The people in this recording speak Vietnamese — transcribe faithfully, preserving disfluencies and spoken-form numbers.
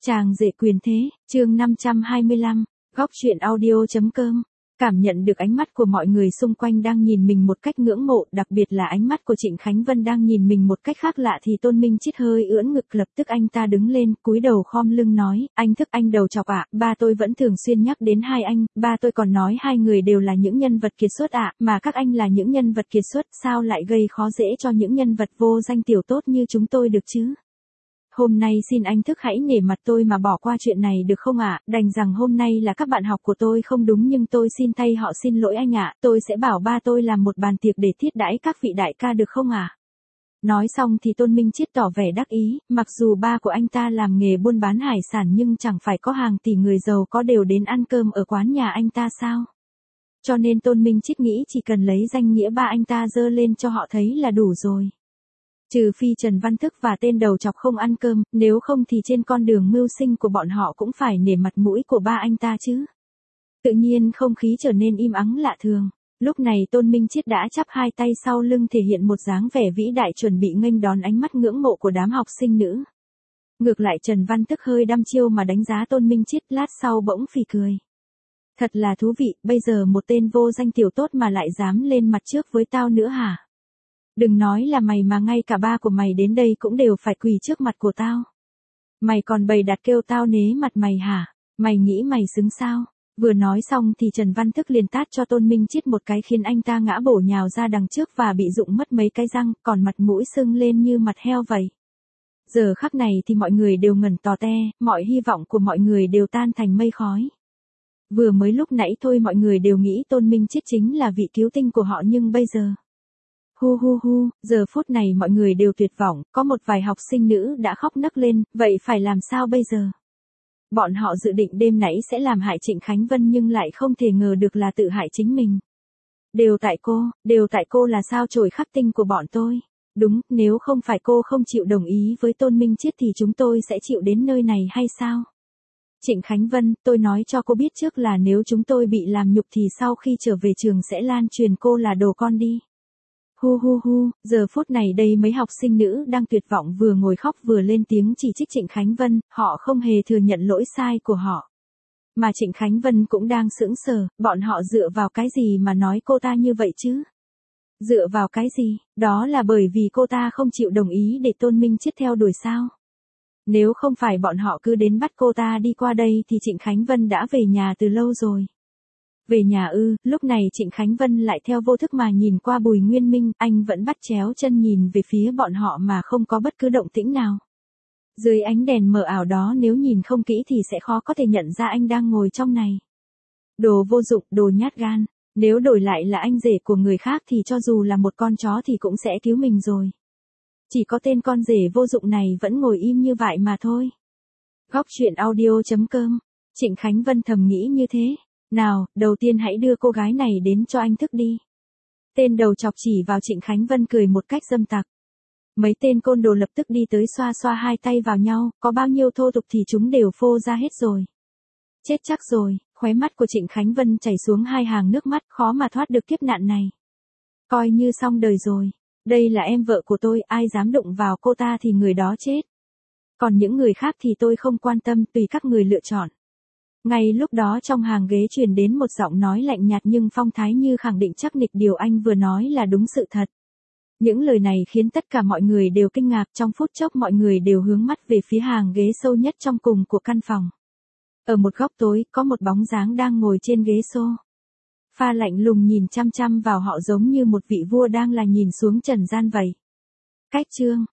Chàng rể quyền thế, chương năm trăm hai mươi lăm, góc truyện audio chấm com. Cảm nhận được ánh mắt của mọi người xung quanh đang nhìn mình một cách ngưỡng mộ, đặc biệt là ánh mắt của Trịnh Khánh Vân đang nhìn mình một cách khác lạ thì Tôn Minh Chít hơi ưỡn ngực, lập tức anh ta đứng lên, cúi đầu khom lưng nói, anh Thức anh đầu chọc ạ, ba tôi vẫn thường xuyên nhắc đến hai anh, ba tôi còn nói hai người đều là những nhân vật kiệt xuất ạ, mà các anh là những nhân vật kiệt xuất, sao lại gây khó dễ cho những nhân vật vô danh tiểu tốt như chúng tôi được chứ? Hôm nay xin anh Thức hãy nể mặt tôi mà bỏ qua chuyện này được không ạ? Đành rằng hôm nay là các bạn học của tôi không đúng nhưng tôi xin thay họ xin lỗi anh ạ. Tôi sẽ bảo ba tôi làm một bàn tiệc để thiết đãi các vị đại ca được không ạ? Nói xong thì Tôn Minh Chít tỏ vẻ đắc ý, mặc dù ba của anh ta làm nghề buôn bán hải sản nhưng chẳng phải có hàng tỷ người giàu có đều đến ăn cơm ở quán nhà anh ta sao? Cho nên Tôn Minh Chít nghĩ chỉ cần lấy danh nghĩa ba anh ta dơ lên cho họ thấy là đủ rồi. Trừ phi Trần Văn Thức và tên đầu chọc không ăn cơm, nếu không thì trên con đường mưu sinh của bọn họ cũng phải nể mặt mũi của ba anh ta chứ. Tự nhiên không khí trở nên im ắng lạ thường. Lúc này Tôn Minh Chít đã chắp hai tay sau lưng thể hiện một dáng vẻ vĩ đại chuẩn bị nghênh đón ánh mắt ngưỡng mộ của đám học sinh nữ. Ngược lại Trần Văn Thức hơi đăm chiêu mà đánh giá Tôn Minh Chít, lát sau bỗng phì cười. Thật là thú vị, bây giờ một tên vô danh tiểu tốt mà lại dám lên mặt trước với tao nữa hả? Đừng nói là mày mà ngay cả ba của mày đến đây cũng đều phải quỳ trước mặt của tao. Mày còn bày đặt kêu tao nế mặt mày hả? Mày nghĩ mày xứng sao? Vừa nói xong thì Trần Văn Thức liền tát cho Tôn Minh Chít một cái khiến anh ta ngã bổ nhào ra đằng trước và bị rụng mất mấy cái răng, còn mặt mũi sưng lên như mặt heo vậy. Giờ khắc này thì mọi người đều ngẩn tò te, mọi hy vọng của mọi người đều tan thành mây khói. Vừa mới lúc nãy thôi mọi người đều nghĩ Tôn Minh Chít chính là vị cứu tinh của họ nhưng bây giờ... Hu hu hu, giờ phút này mọi người đều tuyệt vọng, có một vài học sinh nữ đã khóc nấc lên, vậy phải làm sao bây giờ? Bọn họ dự định đêm nãy sẽ làm hại Trịnh Khánh Vân nhưng lại không thể ngờ được là tự hại chính mình. Đều tại cô, đều tại cô là sao chổi khắc tinh của bọn tôi. Đúng, nếu không phải cô không chịu đồng ý với Tôn Minh Chít thì chúng tôi sẽ chịu đến nơi này hay sao? Trịnh Khánh Vân, tôi nói cho cô biết trước là nếu chúng tôi bị làm nhục thì sau khi trở về trường sẽ lan truyền cô là đồ con đi. Hu hu hu, giờ phút này đây mấy học sinh nữ đang tuyệt vọng vừa ngồi khóc vừa lên tiếng chỉ trích Trịnh Khánh Vân, họ không hề thừa nhận lỗi sai của họ. Mà Trịnh Khánh Vân cũng đang sững sờ, bọn họ dựa vào cái gì mà nói cô ta như vậy chứ? Dựa vào cái gì? Đó là bởi vì cô ta không chịu đồng ý để Tôn Minh Chít theo đuổi sao? Nếu không phải bọn họ cứ đến bắt cô ta đi qua đây thì Trịnh Khánh Vân đã về nhà từ lâu rồi. Về nhà ư, lúc này Trịnh Khánh Vân lại theo vô thức mà nhìn qua Bùi Nguyên Minh, anh vẫn bắt chéo chân nhìn về phía bọn họ mà không có bất cứ động tĩnh nào. Dưới ánh đèn mờ ảo đó nếu nhìn không kỹ thì sẽ khó có thể nhận ra anh đang ngồi trong này. Đồ vô dụng, đồ nhát gan, nếu đổi lại là anh rể của người khác thì cho dù là một con chó thì cũng sẽ cứu mình rồi. Chỉ có tên con rể vô dụng này vẫn ngồi im như vậy mà thôi. Góc truyện audio chấm com, Trịnh Khánh Vân thầm nghĩ như thế. Nào, đầu tiên hãy đưa cô gái này đến cho anh Thức đi. Tên đầu chọc chỉ vào Trịnh Khánh Vân cười một cách dâm tặc. Mấy tên côn đồ lập tức đi tới xoa xoa hai tay vào nhau, có bao nhiêu thô tục thì chúng đều phô ra hết rồi. Chết chắc rồi, khóe mắt của Trịnh Khánh Vân chảy xuống hai hàng nước mắt, khó mà thoát được kiếp nạn này. Coi như xong đời rồi. Đây là em vợ của tôi, ai dám đụng vào cô ta thì người đó chết. Còn những người khác thì tôi không quan tâm, tùy các người lựa chọn. Ngay lúc đó trong hàng ghế truyền đến một giọng nói lạnh nhạt nhưng phong thái như khẳng định chắc nịch điều anh vừa nói là đúng sự thật. Những lời này khiến tất cả mọi người đều kinh ngạc, trong phút chốc mọi người đều hướng mắt về phía hàng ghế sâu nhất trong cùng của căn phòng. Ở một góc tối, có một bóng dáng đang ngồi trên ghế xô. Pha lạnh lùng nhìn chăm chăm vào họ giống như một vị vua đang là nhìn xuống trần gian vậy. Cách chương